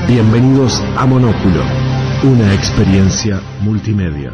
Bienvenidos a Monóculo, una experiencia multimedia.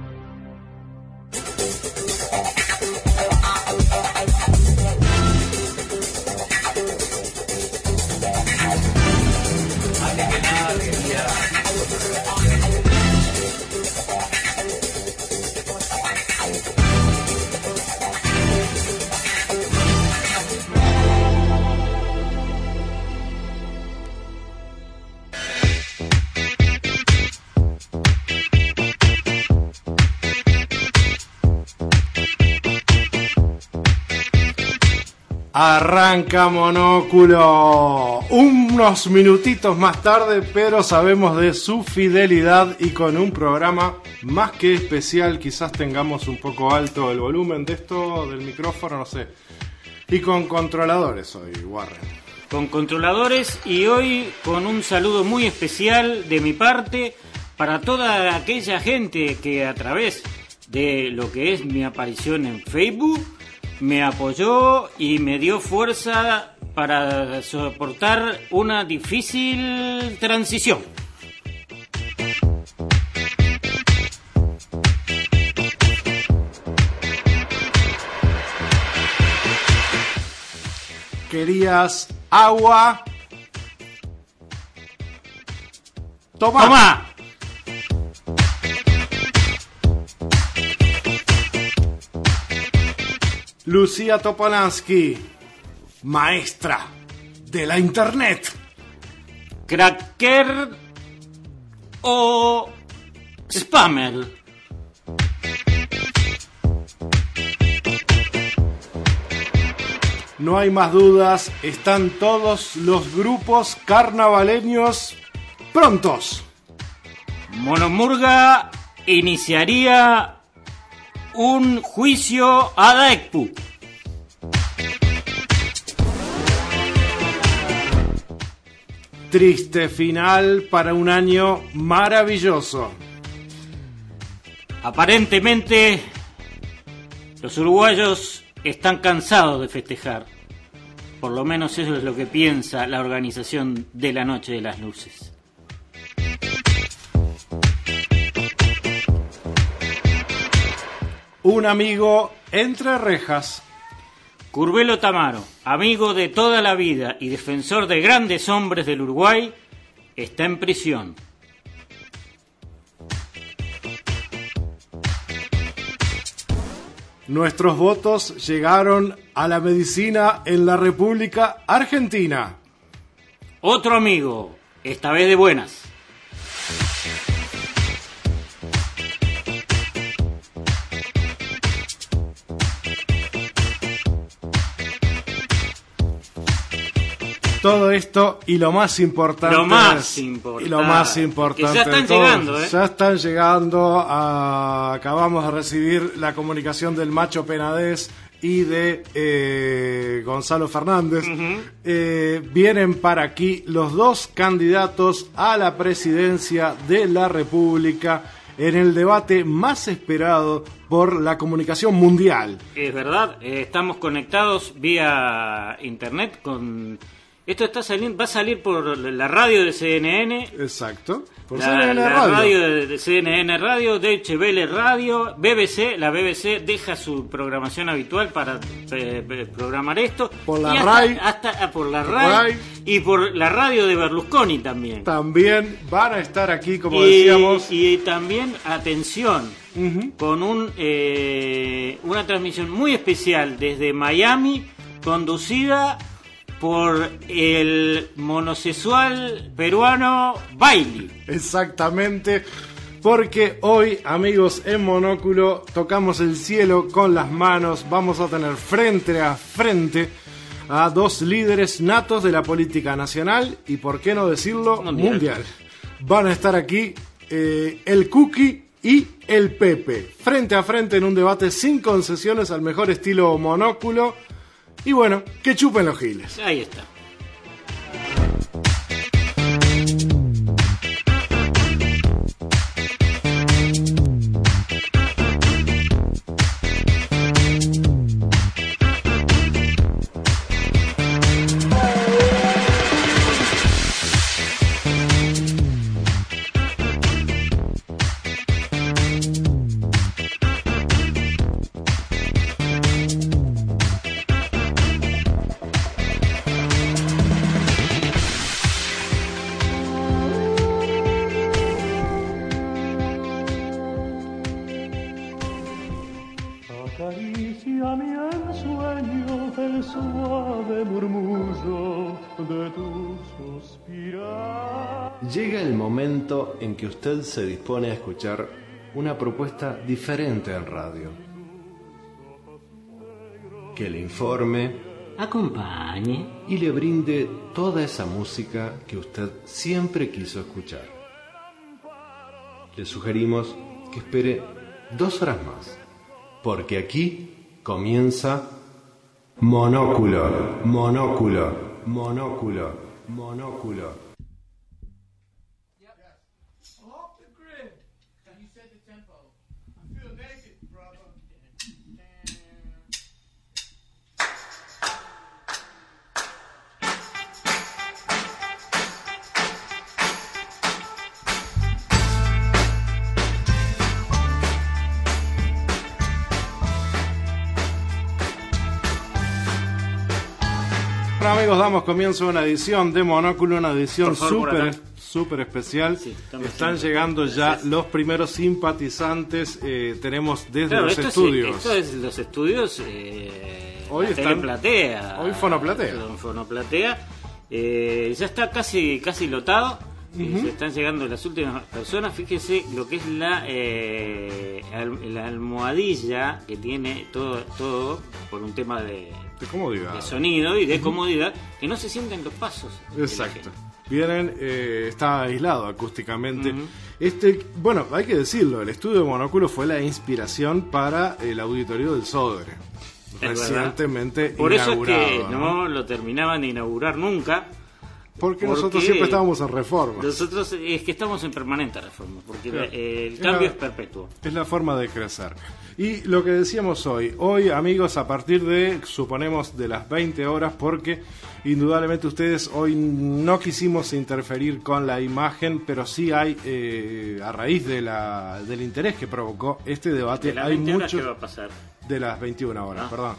Arranca Monóculo, unos minutitos más tarde, pero sabemos de su fidelidad y con un programa más que especial. Quizás tengamos un poco alto el volumen de esto, del micrófono, no sé. Y con controladores hoy, Warren. Con controladores y hoy con un saludo muy especial de mi parte para toda aquella gente que a través de lo que es mi aparición en Facebook me apoyó y me dio fuerza para soportar una difícil transición. ¿Querías agua? ¡Toma! ¡Toma! Lucía Topolansky, maestra de la internet. ¿Cracker o spammer? No hay más dudas, están todos los grupos carnavaleños prontos. Monomurga iniciaría un juicio a Daekpu. Triste final para un año maravilloso. Aparentemente, los uruguayos están cansados de festejar. Por lo menos eso es lo que piensa la organización de la Noche de las Luces. Un amigo entre rejas. Curbelo Tamaro, amigo de toda la vida y defensor de grandes hombres del Uruguay, está en prisión. Nuestros votos llegaron a la medicina en la República Argentina. Otro amigo, esta vez de buenas. Todo esto y lo más importante. Que ya están llegando, Ya están llegando. Acabamos de recibir la comunicación del Macho Penadez y de Gonzalo Fernández. Vienen para aquí los dos candidatos a la presidencia de la República en el debate más esperado por la comunicación mundial. Es verdad, estamos conectados vía internet con... Esto está saliendo, va a salir por la radio de CNN. Exacto. Por la CNN Radio. Radio de CNN Radio, Deutsche Welle Radio, BBC. La BBC deja su programación habitual para programar esto. Por la RAI. Por la RAI. Y por la radio de Berlusconi también. También van a estar aquí, como decíamos. Y también, atención, con una transmisión muy especial desde Miami, conducida por el monosexual peruano Bailey. Exactamente, porque hoy, amigos, en Monóculo tocamos el cielo con las manos. Vamos a tener frente a frente a dos líderes natos de la política nacional y, por qué no decirlo, mundial. Van a estar aquí el Cookie y el Pepe, frente a frente en un debate sin concesiones, al mejor estilo Monóculo. Y bueno, que chupen los giles. Ahí está. Llega el momento en que usted se dispone a escuchar una propuesta diferente en radio. Que le informe, acompañe y le brinde toda esa música que usted siempre quiso escuchar. Le sugerimos que espere 2 horas más, porque aquí comienza Monóculo, Monóculo, Monóculo, Monóculo. Bueno, amigos, damos comienzo a una edición de Monóculo, una edición súper especial. Sí, están llegando ya los primeros simpatizantes. Tenemos desde los estudios. Esto es los estudios. Hoy está Platea. Hoy Fonoplatea. Fonoplatea. Ya está casi lotado. Se están llegando las últimas personas. Fíjese lo que es la almohadilla que tiene todo por un tema de comodidad, de sonido y de comodidad, que no se sienten los pasos. Exacto. Vienen, está aislado acústicamente. Bueno, hay que decirlo, el estudio de Monóculo fue la inspiración para el auditorio del Sodre, recientemente por inaugurado. Por eso es que no lo terminaban de inaugurar nunca. Porque nosotros siempre estábamos en reforma. Nosotros es que estamos en permanente reforma, porque claro, el cambio es perpetuo. Es la forma de crecer. Y lo que decíamos hoy amigos, a partir de, suponemos, de las 20 horas, porque indudablemente ustedes hoy no quisimos interferir con la imagen, pero sí hay, a raíz del interés que provocó este debate, de las hay 20 mucho... ¿Qué va a pasar? De las 21 horas, perdón.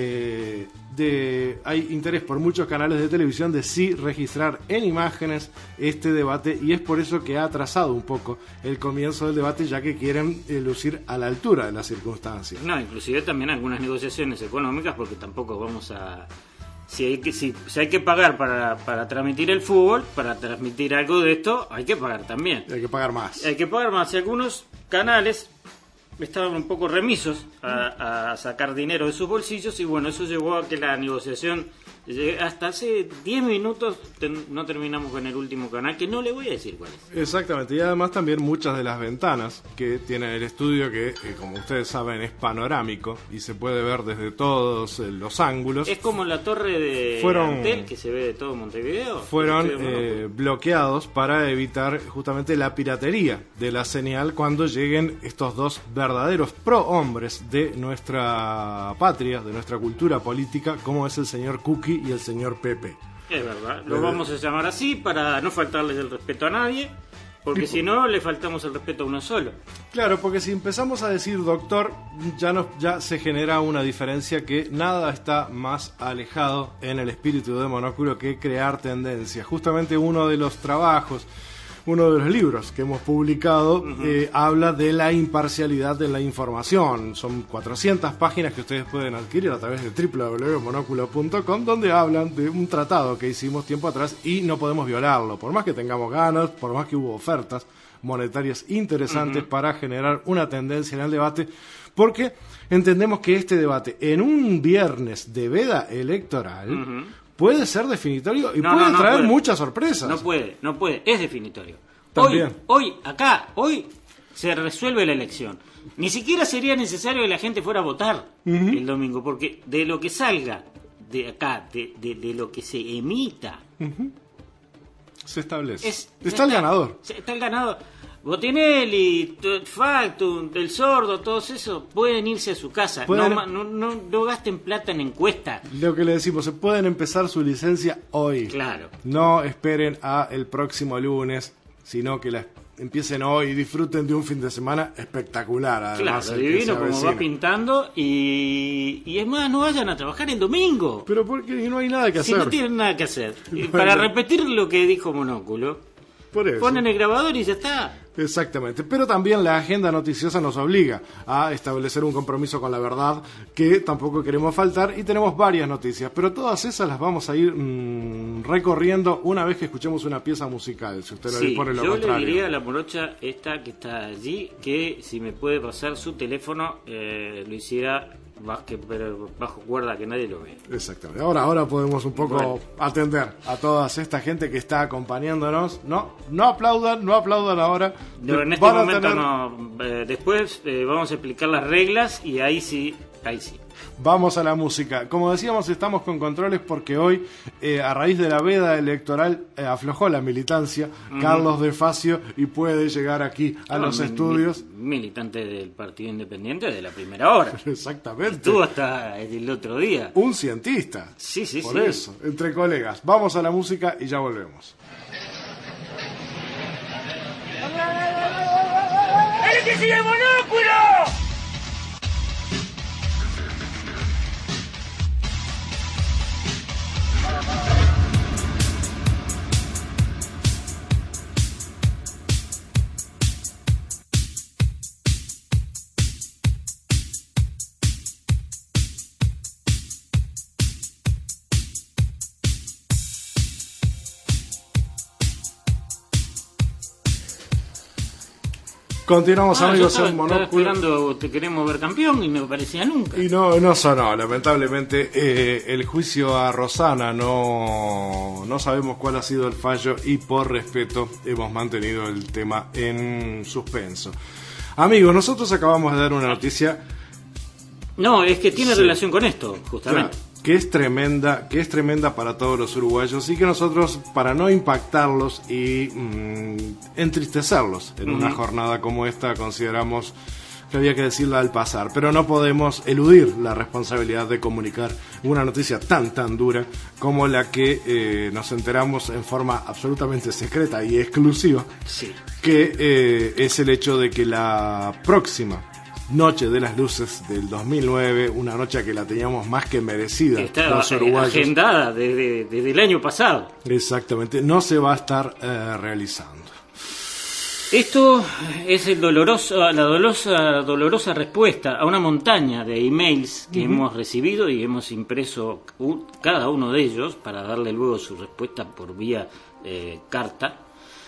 Hay interés por muchos canales de televisión de sí registrar en imágenes este debate, y es por eso que ha atrasado un poco el comienzo del debate, ya que quieren lucir a la altura de las circunstancias. No, inclusive también algunas negociaciones económicas, porque tampoco vamos a... Si hay que pagar para transmitir el fútbol, para transmitir algo de esto, hay que pagar también. Hay que pagar más. Hay que pagar más. Y algunos canales estaban un poco remisos a sacar dinero de sus bolsillos, y bueno, eso llevó a que la negociación hasta hace 10 minutos no terminamos con el último canal, que no le voy a decir cuál es. Exactamente, y además también muchas de las ventanas que tiene el estudio, que como ustedes saben es panorámico y se puede ver desde todos los ángulos. Es como la torre de Antel, que se ve de todo Montevideo. Fueron bloqueados para evitar justamente la piratería de la señal cuando lleguen estos dos verdaderos prohombres de nuestra patria, de nuestra cultura política, como es el señor Cookie y el señor Pepe. Es verdad, lo vamos a llamar así para no faltarles el respeto a nadie, porque si no le faltamos el respeto a uno solo. Claro, porque si empezamos a decir doctor, ya se genera una diferencia, que nada está más alejado en el espíritu de Monóculo que crear tendencias. Justamente uno de los trabajos, uno de los libros que hemos publicado, habla de la imparcialidad de la información. Son 400 páginas que ustedes pueden adquirir a través de www.monoculo.com, donde hablan de un tratado que hicimos tiempo atrás y no podemos violarlo, por más que tengamos ganas, por más que hubo ofertas monetarias interesantes para generar una tendencia en el debate, porque entendemos que este debate en un viernes de veda electoral puede ser definitorio y puede traer muchas sorpresas. No puede, es definitorio. También. Hoy se resuelve la elección. Ni siquiera sería necesario que la gente fuera a votar el domingo, porque de lo que salga de acá, de lo que se emita, se establece. Está el ganador. Está el ganador. Botinelli, Factum, El Sordo, todos esos pueden irse a su casa. No gasten plata en encuestas. Lo que le decimos, se pueden empezar su licencia hoy. Claro. No esperen a el próximo lunes, sino que la empiecen hoy y disfruten de un fin de semana espectacular. Además, claro, divino como va pintando, y es más, no vayan a trabajar el domingo. Pero porque no hay nada que hacer. Si no tienen nada que hacer. Bueno. Para repetir lo que dijo Monóculo, Por eso. Ponen el grabador y ya está. Exactamente, pero también la agenda noticiosa nos obliga a establecer un compromiso con la verdad que tampoco queremos faltar y tenemos varias noticias, pero todas esas las vamos a ir recorriendo una vez que escuchemos una pieza musical, si usted le pone lo contrario. Yo le diría a la morocha esta que está allí que si me puede pasar su teléfono lo hiciera pero bajo cuerda, que nadie lo vea. Exactamente. Ahora podemos un poco atender a toda esta gente que está acompañándonos. No aplaudan ahora. No, en este momento no. Después vamos a explicar las reglas y ahí sí. Vamos a la música. Como decíamos, estamos con controles porque hoy, a raíz de la veda electoral, aflojó la militancia Carlos de Facio y puede llegar aquí a los estudios. Militante del Partido Independiente de la primera hora. Exactamente. Estuvo hasta el otro día. Un cientista. Sí. Por eso, entre colegas. Vamos a la música y ya volvemos. ¡El que sigue Monóculo! Continuamos, amigos, en Monóculo. Estaba esperando, te queremos ver campeón y no parecía nunca. Y no sonó, lamentablemente. El juicio a Rosana no sabemos cuál ha sido el fallo y por respeto hemos mantenido el tema en suspenso. Amigos, nosotros acabamos de dar una noticia. No, es que tiene relación con esto, justamente. Claro, que es tremenda para todos los uruguayos y que nosotros, para no impactarlos y entristecerlos en una jornada como esta, consideramos que había que decirla al pasar, pero no podemos eludir la responsabilidad de comunicar una noticia tan dura como la que nos enteramos en forma absolutamente secreta y exclusiva, que es el hecho de que la próxima Noche de las Luces del 2009, una noche que la teníamos más que merecida, estaba los uruguayos, agendada desde el año pasado. Exactamente, no se va a estar realizando. Esto es la dolorosa respuesta a una montaña de emails que hemos recibido y hemos impreso cada uno de ellos para darle luego su respuesta por vía carta,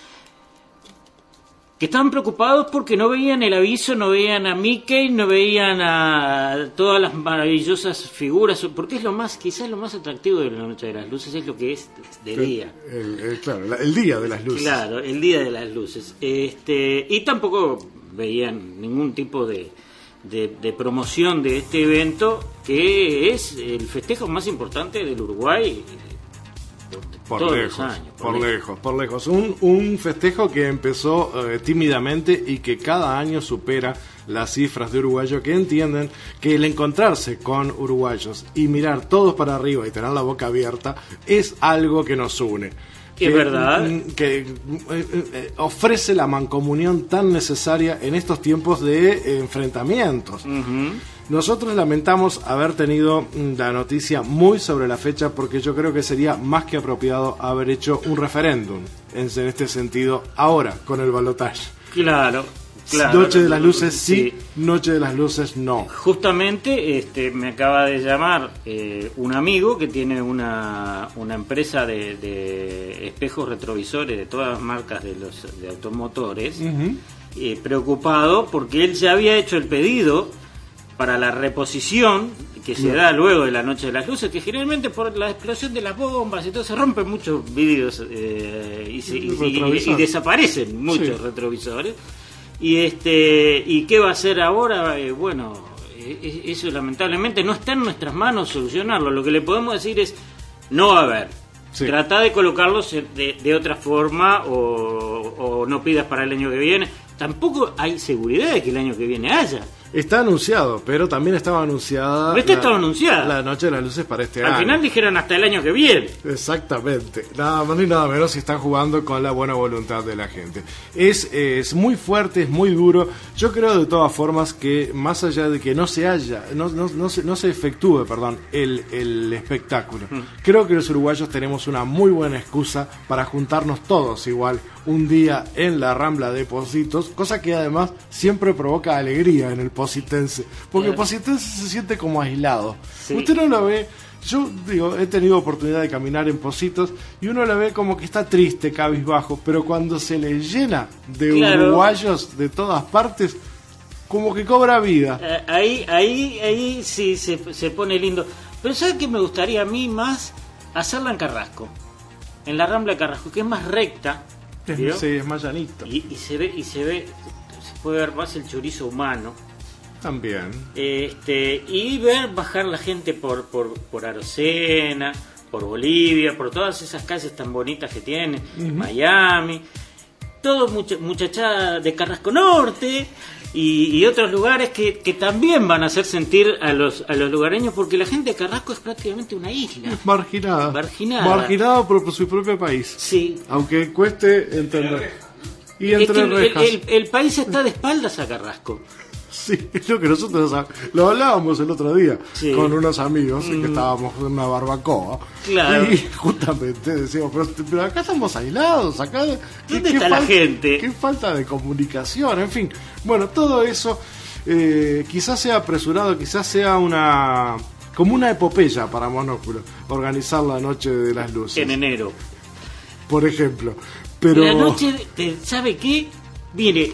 que estaban preocupados porque no veían el aviso, no veían a Mickey, no veían a todas las maravillosas figuras, porque es quizás lo más atractivo de la Noche de las Luces, es lo que es de día. Claro, el día de las luces. Claro, el día de las luces. Y tampoco veían ningún tipo de promoción de este evento, que es el festejo más importante del Uruguay. Por lejos. Un festejo que empezó tímidamente y que cada año supera las cifras de uruguayos que entienden que el encontrarse con uruguayos y mirar todos para arriba y tener la boca abierta es algo que nos une. Es verdad. Que ofrece la mancomunión tan necesaria en estos tiempos de enfrentamientos. Nosotros lamentamos haber tenido la noticia muy sobre la fecha porque yo creo que sería más que apropiado haber hecho un referéndum en este sentido ahora con el balotaje. Claro. Noche de las Luces sí, Noche de las Luces no. Justamente me acaba de llamar un amigo que tiene una empresa de espejos retrovisores de todas las marcas de automotores, preocupado porque él ya había hecho el pedido para la reposición que se da luego de la Noche de las Luces, que generalmente por la explosión de las bombas y todo se rompen muchos vidrios y desaparecen muchos retrovisores. ¿Y qué va a hacer ahora? Eso lamentablemente no está en nuestras manos solucionarlo. Lo que le podemos decir es no va a haber. Trata de colocarlos de otra forma o no pidas para el año que viene. Tampoco hay seguridad de que el año que viene haya. Está anunciado, pero también estaba anunciada. Estaba anunciada. La Noche de las Luces para este año. Al final dijeron hasta el año que viene. Exactamente. Nada más ni nada menos si están jugando con la buena voluntad de la gente. Es muy fuerte, es muy duro. Yo creo de todas formas que más allá de que no se efectúe, el espectáculo. Creo que los uruguayos tenemos una muy buena excusa para juntarnos todos igual un día en la Rambla de Positos, cosa que además siempre provoca alegría en el positense, porque el positense se siente como aislado. Sí. Usted no lo ve. Yo digo, he tenido oportunidad de caminar en Positos y uno lo ve como que está triste, cabizbajo, pero cuando se le llena de uruguayos de todas partes, como que cobra vida. Ahí sí se pone lindo. Pero ¿sabe qué me gustaría a mí más? Hacerla en Carrasco, en la Rambla de Carrasco, que es más recta. Sí, es más llanito. Y se puede ver más el chorizo humano. También. Y ver bajar la gente por Arocena, por Bolivia, por todas esas calles tan bonitas que tiene, Miami, todo muchachada de Carrasco Norte y otros lugares que también van a hacer sentir a los lugareños, porque la gente de Carrasco es prácticamente una isla. Es marginada por su propio país. Sí. Aunque cueste entender. Y entre rejas. El país está de espaldas a Carrasco. Sí, es lo que nosotros lo hablábamos el otro día con unos amigos que estábamos en una barbacoa. Claro. Y justamente decíamos, pero acá estamos aislados, acá ¿dónde está la gente? Qué falta de comunicación, en fin. Bueno, todo eso quizás sea apresurado, quizás sea como una epopeya para Monóculo, organizar la Noche de las Luces. En enero. Por ejemplo. Pero la noche, ¿sabe qué? Mire,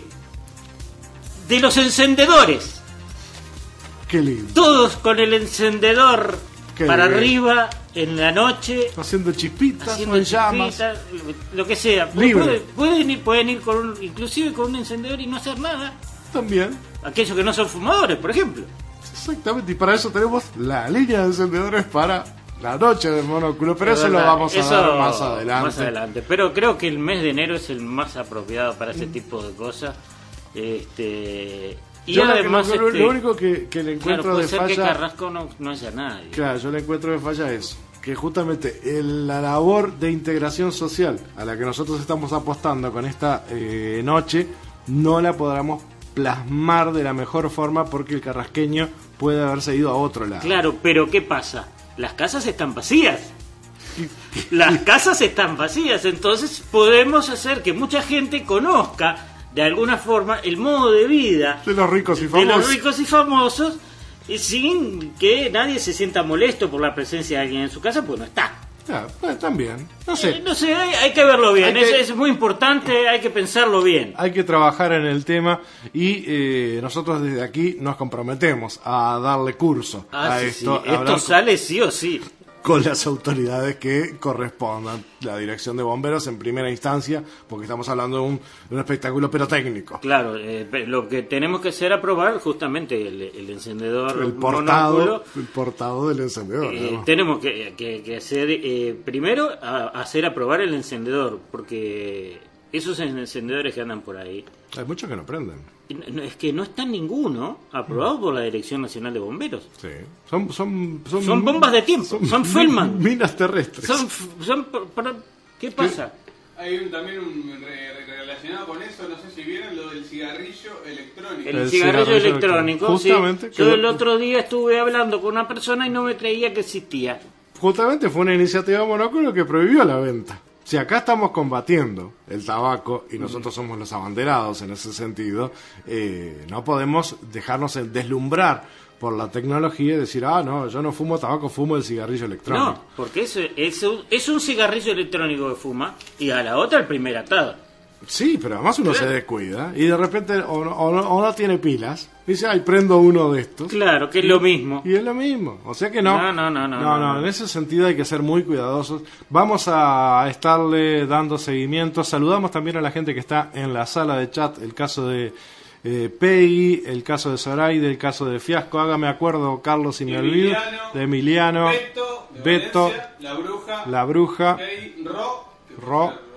de los encendedores. Qué lindo. Todos con el encendedor para bien. Arriba en la noche. Haciendo chispitas o en llamas. Lo que sea. Libre. Pueden ir inclusive con un encendedor y no hacer nada. También. Aquellos que no son fumadores, por ejemplo. Exactamente, y para eso tenemos la línea de encendedores para la Noche del Monóculo, pero eso lo vamos a dar más adelante. Pero creo que el mes de enero es el más apropiado para ese tipo de cosas. Y yo además lo único que le encuentro de falla, que Carrasco no haya nadie. Claro, yo le encuentro de falla eso, que justamente la labor de integración social a la que nosotros estamos apostando con esta noche no la podamos plasmar de la mejor forma porque el carrasqueño puede haberse ido a otro lado. Claro, pero ¿qué pasa? Las casas están vacías. Las casas están vacías, entonces podemos hacer que mucha gente conozca de alguna forma el modo de vida de los ricos y famosos, sin que nadie se sienta molesto por la presencia de alguien en su casa, pues no está. Pues también, no sé, hay que verlo bien, es muy importante, hay que pensarlo bien. Hay que trabajar en el tema y nosotros desde aquí nos comprometemos a darle curso a esto. Sí. Esto sale sí o sí. Con las autoridades que correspondan, la dirección de bomberos en primera instancia, porque estamos hablando de un espectáculo pirotécnico. Claro, lo que tenemos que hacer es aprobar justamente el encendedor, el portado del encendedor. Tenemos que hacer, primero, hacer aprobar el encendedor, porque esos encendedores que andan por ahí... Hay muchos que no prenden. Es que no está ninguno aprobado por la Dirección Nacional de Bomberos. Sí. Son bombas de tiempo, son Feldman. Minas terrestres. ¿Qué pasa? Hay también relacionado con eso, no sé si vieron lo del cigarrillo electrónico. El cigarrillo electrónico, justamente. Sí. Yo el otro día estuve hablando con una persona y no me creía que existía. Justamente fue una iniciativa Monóculo que prohibió la venta. Si acá estamos combatiendo el tabaco y nosotros somos los abanderados en ese sentido, no podemos dejarnos deslumbrar por la tecnología y decir, no, yo no fumo tabaco, fumo el cigarrillo electrónico. No, porque es un cigarrillo electrónico que fuma y a la otra el primer atado. Sí, pero además uno se descuida y de repente o no tiene pilas, dice, prendo uno de estos. Claro, que es lo mismo. Y es lo mismo, o sea que no. No, en ese sentido hay que ser muy cuidadosos. Vamos a estarle dando seguimiento. Saludamos también a la gente que está en la sala de chat, el caso de Peggy, el caso de Zoraide, el caso de Fiasco, hágame acuerdo, Carlos, si me olvido, de Emiliano, Beto, La Bruja, Peggy, Ro,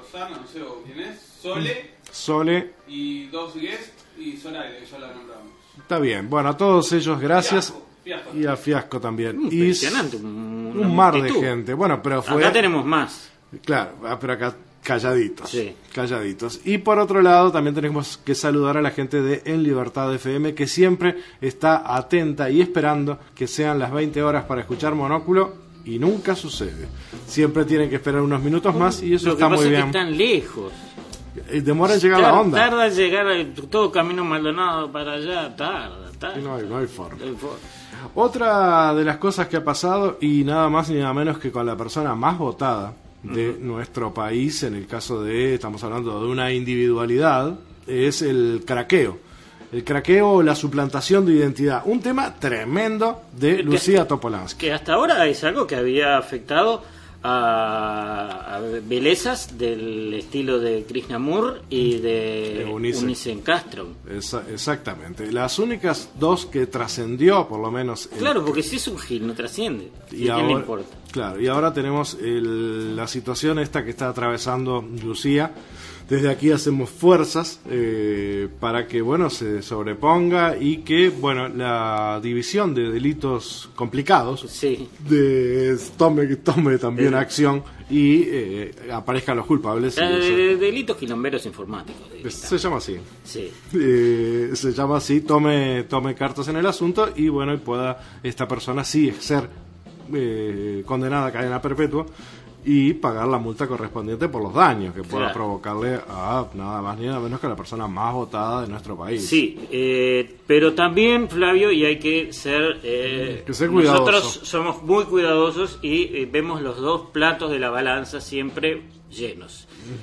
Rosana, no sé quién es, Sole y 2 guests y Zoraida, que ya la nombramos. Está bien, bueno, a todos ellos gracias. Fiasco. Y a Fiasco también. Impresionante, Un mar de gente. Bueno, pero fue... Acá tenemos más. Claro, pero acá calladitos. Sí. Calladitos. Y por otro lado, también tenemos que saludar a la gente de En Libertad FM, que siempre está atenta y esperando que sean las 20 horas para escuchar Monóculo, y nunca sucede. Siempre tienen que esperar unos minutos más y eso Lo que está pasa muy es que bien. están lejos. Demora en llegar la onda. Tarda en llegar todo Camino Maldonado para allá, tarda. Y no hay forma. No hay forma. Otra de las cosas que ha pasado, y nada más ni nada menos que con la persona más votada de nuestro país, en el caso de, estamos hablando de una individualidad, es el craqueo. El craqueo o la suplantación de identidad. Un tema tremendo de Lucía Topolansky. Que hasta ahora es algo que había afectado a bellezas del estilo de Krishnamur y de Unice Castro. Exactamente. Las únicas dos que trascendió, por lo menos... Claro, porque si es un gil, no trasciende. Y ¿A quién le importa? Claro, y ahora tenemos la situación esta que está atravesando Lucía. Desde aquí hacemos fuerzas para que, bueno, se sobreponga y que, bueno, la división de delitos complicados tome también acción y aparezcan los culpables. Delitos quilomberos informáticos. Se llama así. Sí. Se llama así, tome cartas en el asunto y, bueno, y pueda esta persona sí ser condenada a cadena perpetua y pagar la multa correspondiente por los daños que pueda provocarle a nada más ni nada menos que a la persona más votada de nuestro país. Sí, pero también, Flavio, y hay que ser cuidadoso. Nosotros somos muy cuidadosos y vemos los dos platos de la balanza siempre llenos.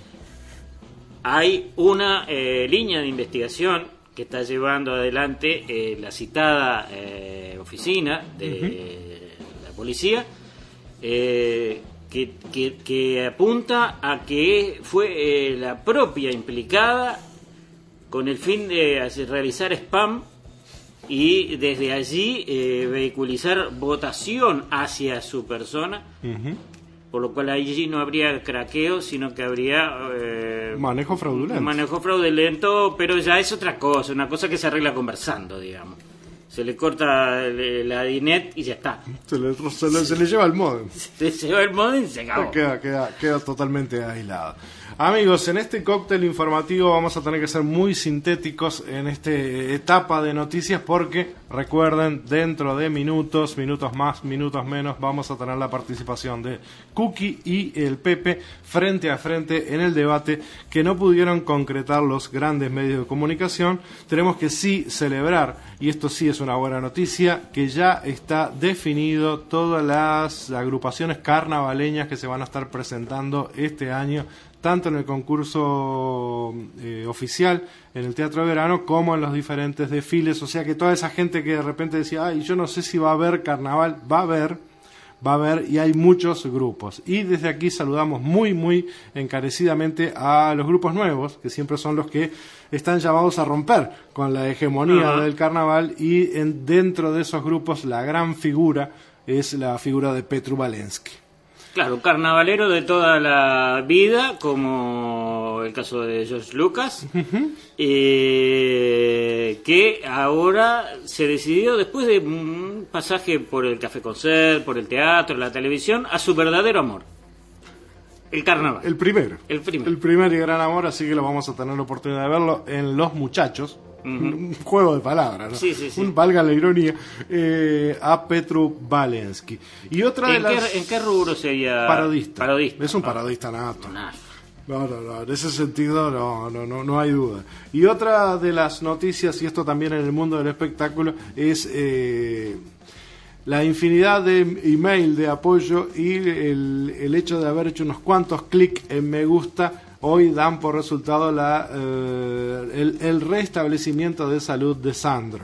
Hay una línea de investigación que está llevando adelante la citada oficina de la policía, que apunta a que fue la propia implicada con el fin de realizar spam y desde allí vehiculizar votación hacia su persona, por lo cual allí no habría craqueo, sino que habría manejo fraudulento, pero ya es otra cosa, una cosa que se arregla conversando, digamos. Se le corta la DINET y ya está. Se le lleva el modem. Se le lleva el modem y se acabó. Queda totalmente aislado. Amigos, en este cóctel informativo vamos a tener que ser muy sintéticos en esta etapa de noticias porque, recuerden, dentro de minutos más, minutos menos, vamos a tener la participación de Cookie y el Pepe frente a frente en el debate que no pudieron concretar los grandes medios de comunicación. Tenemos que sí celebrar, y esto sí es una buena noticia, que ya está definido todas las agrupaciones carnavaleñas que se van a estar presentando este año, tanto en el concurso oficial en el Teatro de Verano como en los diferentes desfiles. O sea que toda esa gente que de repente decía, ay, yo no sé si va a haber carnaval, va a haber, y hay muchos grupos. Y desde aquí saludamos muy encarecidamente a los grupos nuevos, que siempre son los que están llamados a romper con la hegemonía del carnaval, y dentro de esos grupos la gran figura es la figura de Petru Valensky. Claro, carnavalero de toda la vida, como el caso de George Lucas, que ahora se decidió, después de un pasaje por el Café Concert, por el teatro, la televisión, a su verdadero amor, el carnaval. El primer y gran amor, así que lo vamos a tener la oportunidad de verlo en Los Muchachos. Un juego de palabras, ¿no? Sí. Valga la ironía, a Petru Valensky. Y otra ¿En qué rubro sería? Parodista. Es un parodista nato. No, en ese sentido no hay duda. Y otra de las noticias, y esto también en el mundo del espectáculo, es la infinidad de email de apoyo y el hecho de haber hecho unos cuantos clics en me gusta. Hoy dan por resultado el restablecimiento de salud de Sandro.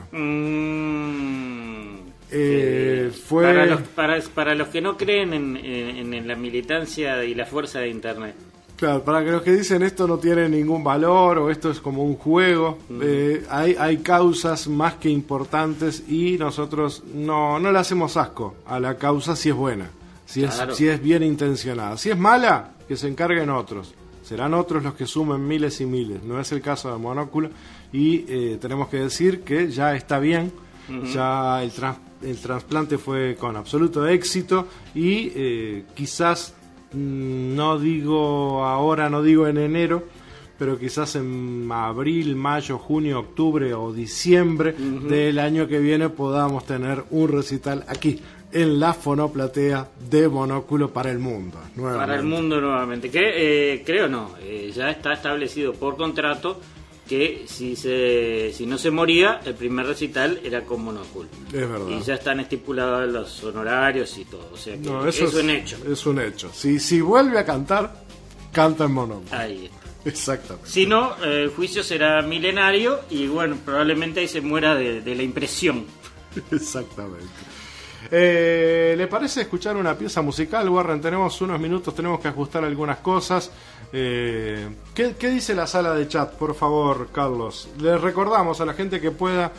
Fue para los que no creen en la militancia y la fuerza de Internet. Claro, para que los que dicen esto no tiene ningún valor o esto es como un juego, hay causas más que importantes y nosotros no le hacemos asco a la causa si es buena, si es bien intencionada. Si es mala, que se encarguen otros. serán otros los que sumen miles y miles. No es el caso de Monóculo, y tenemos que decir que ya está bien. Ya el trasplante fue con absoluto éxito, y quizás, no digo ahora, no digo en enero, pero quizás en abril, mayo, junio, octubre o diciembre del año que viene podamos tener un recital aquí en la Fonoplatea de Monóculo para el mundo nuevamente. Para el mundo nuevamente, que creo ya está establecido por contrato que si no se moría, el primer recital era con Monóculo. Es verdad. Y ya están estipulados los honorarios y todo, o sea que eso es un hecho. Es un hecho. Si vuelve a cantar, canta en Monóculo. Ahí está. Exactamente. Si no, el juicio será milenario y bueno, probablemente ahí se muera de la impresión. Exactamente. ¿Le parece escuchar una pieza musical, Warren? Tenemos unos minutos, tenemos que ajustar algunas cosas. ¿Qué dice la sala de chat, por favor, Carlos? Les recordamos a la gente que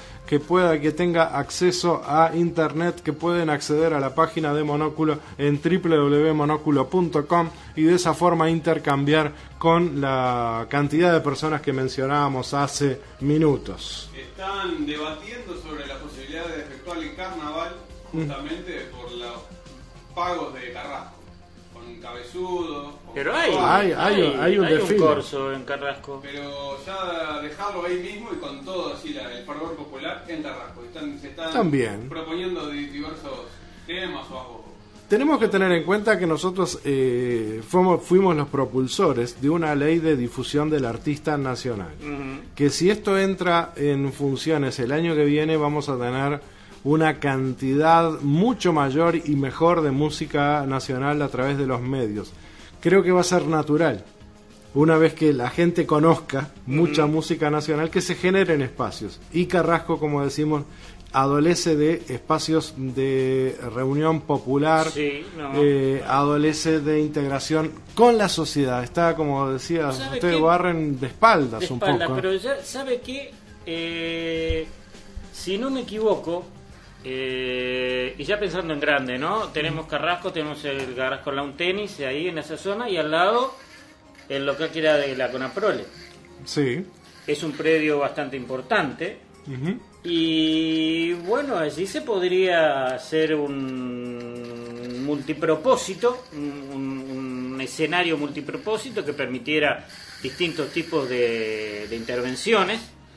tenga acceso a internet, que pueden acceder a la página de Monóculo en www.monoculo.com y de esa forma intercambiar con la cantidad de personas que mencionábamos hace minutos. Están debatiendo sobre la posibilidad de efectuar el carnaval justamente por los pagos de Carrasco, con Cabezudo. Pero hay un corso en Carrasco. Pero ya dejarlo ahí mismo y con todo así el fervor popular en Carrasco. Se están también proponiendo diversos temas o algo. Tenemos que tener en cuenta que nosotros fuimos los propulsores de una ley de difusión del artista nacional. Que si esto entra en funciones el año que viene, vamos a tener una cantidad mucho mayor y mejor de música nacional a través de los medios. Creo que va a ser natural, una vez que la gente conozca mucha música nacional, que se generen espacios. Y Carrasco, como decimos, adolece de espacios de reunión popular, adolece de integración con la sociedad. Está, como decía usted, Warren, de espaldas un poco. Pero ya sabe que, si no me equivoco, y ya pensando en grande, ¿no? Tenemos Carrasco, tenemos el Carrasco Lawn Tennis ahí en esa zona, y al lado el local que era de la Conaprole. Sí. Es un predio bastante importante. Y bueno, allí se podría hacer un multipropósito, un escenario multipropósito que permitiera distintos tipos de intervenciones,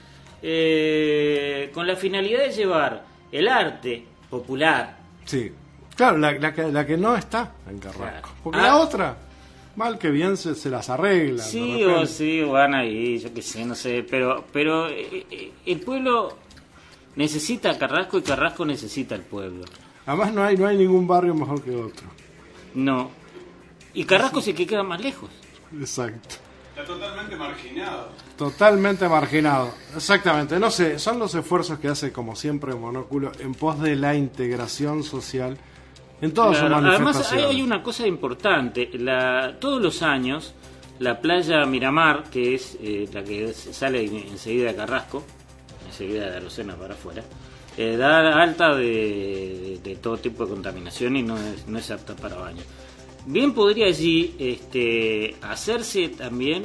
con la finalidad de llevar el arte popular. Sí, claro, la que no está en Carrasco. Claro. Porque la otra, mal que bien se las arreglan. Sí, van ahí, yo qué sé, no sé. Pero el pueblo necesita a Carrasco y Carrasco necesita al pueblo. Además no hay ningún barrio mejor que otro. No. Y Carrasco es el que queda más lejos. Exacto. Está totalmente marginado. Totalmente marginado, exactamente. No sé, son los esfuerzos que hace, como siempre, Monóculo en pos de la integración social en todas sus manifestaciones. Además hay una cosa importante, todos los años la playa Miramar, que es la que sale enseguida de Carrasco, enseguida de Arocena para afuera, da alta de todo tipo de contaminación y no es apta para baño. Bien podría allí hacerse también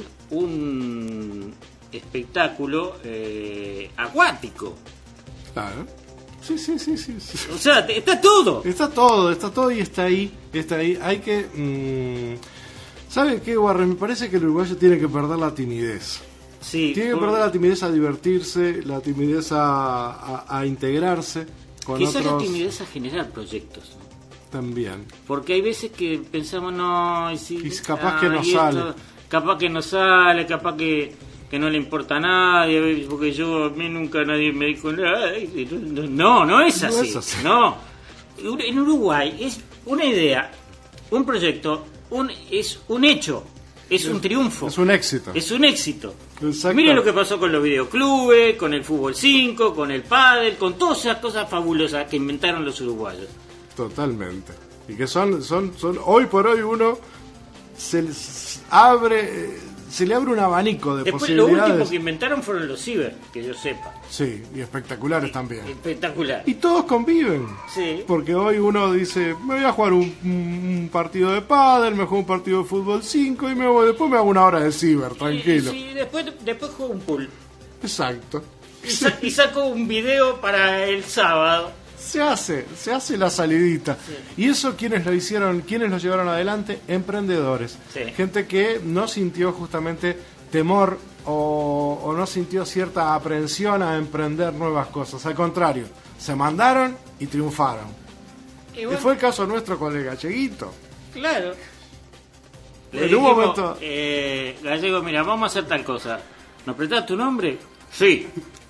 un espectáculo acuático. Claro. Sí. O sea, está todo y está ahí. Hay que... ¿Sabe qué, Warren? Me parece que el uruguayo tiene que perder la timidez. Sí. Tiene que perder la timidez a divertirse, la timidez a integrarse con quizás otros... la timidez a generar proyectos, ¿no? También. Porque hay veces que pensamos, y capaz que no sale. Capaz que no sale, capaz que no le importa a nadie, porque a mí nunca nadie me dijo nada. No es así. No es así. No. En Uruguay es una idea, un proyecto, es un hecho, es un triunfo. Es un éxito. Es un éxito. Miren lo que pasó con los videoclubes, con el fútbol 5, con el pádel, con todas esas cosas fabulosas que inventaron los uruguayos. Totalmente. Y que son hoy por hoy uno se les abre, se le abre un abanico de Después lo posibilidades. último que inventaron fueron los ciber, que yo sepa. Sí, y espectaculares también. Espectacular. Y todos conviven. Sí. Porque hoy uno dice, me voy a jugar un partido de pádel, me juego un partido de fútbol 5 y después me hago una hora de ciber, tranquilo. Sí, después juego un pool. Exacto. Y saco un video para el sábado. Se hace la salidita. Sí. ¿Y eso quiénes lo hicieron? ¿Quiénes lo llevaron adelante? Emprendedores. Sí. Gente que no sintió justamente temor o no sintió cierta aprensión a emprender nuevas cosas. Al contrario, se mandaron y triunfaron. Y bueno, Y fue el caso nuestro con el Galleguito. claro. Le En un dijimos, momento- Gallego, mira, vamos a hacer tal cosa. ¿Nos prestás tu nombre? Sí.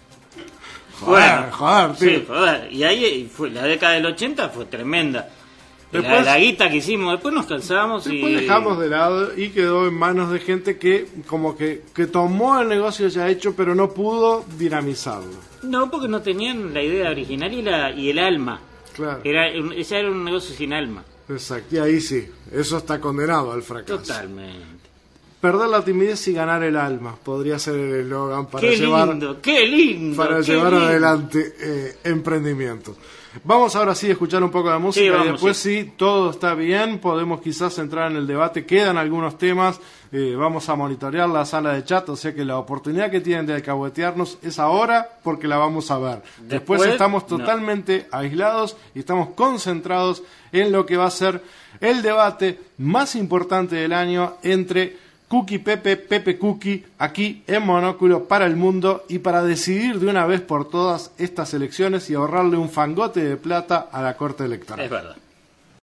Joder, tío. Sí, joder. Y ahí fue, la década del 80 fue tremenda. Después- la guita que hicimos, después nos cansamos Después y... dejamos de lado y quedó en manos de gente que como que tomó el negocio ya hecho pero no pudo dinamizarlo. No, porque no tenían la idea original y el alma. Claro. Ese era un negocio sin alma. Exacto. Y ahí sí, eso está condenado al fracaso. Totalmente. Perder la timidez y ganar el alma podría ser el eslogan para Qué llevar lindo, qué lindo. para qué llevar lindo. adelante emprendimientos. Vamos ahora sí a escuchar un poco de música Sí, vamos, y después sí. si todo está bien podemos quizás entrar en el debate. Quedan algunos temas, vamos a monitorear la sala de chat, o sea que la oportunidad que tienen de alcahuetearnos es ahora porque la vamos a ver. Después estamos no. totalmente aislados y estamos concentrados en lo que va a ser el debate más importante del año entre Cookie Pepe, Pepe Cookie, aquí en Monóculo para el mundo y para decidir de una vez por todas estas elecciones y ahorrarle un fangote de plata a la Corte Electoral. Es verdad.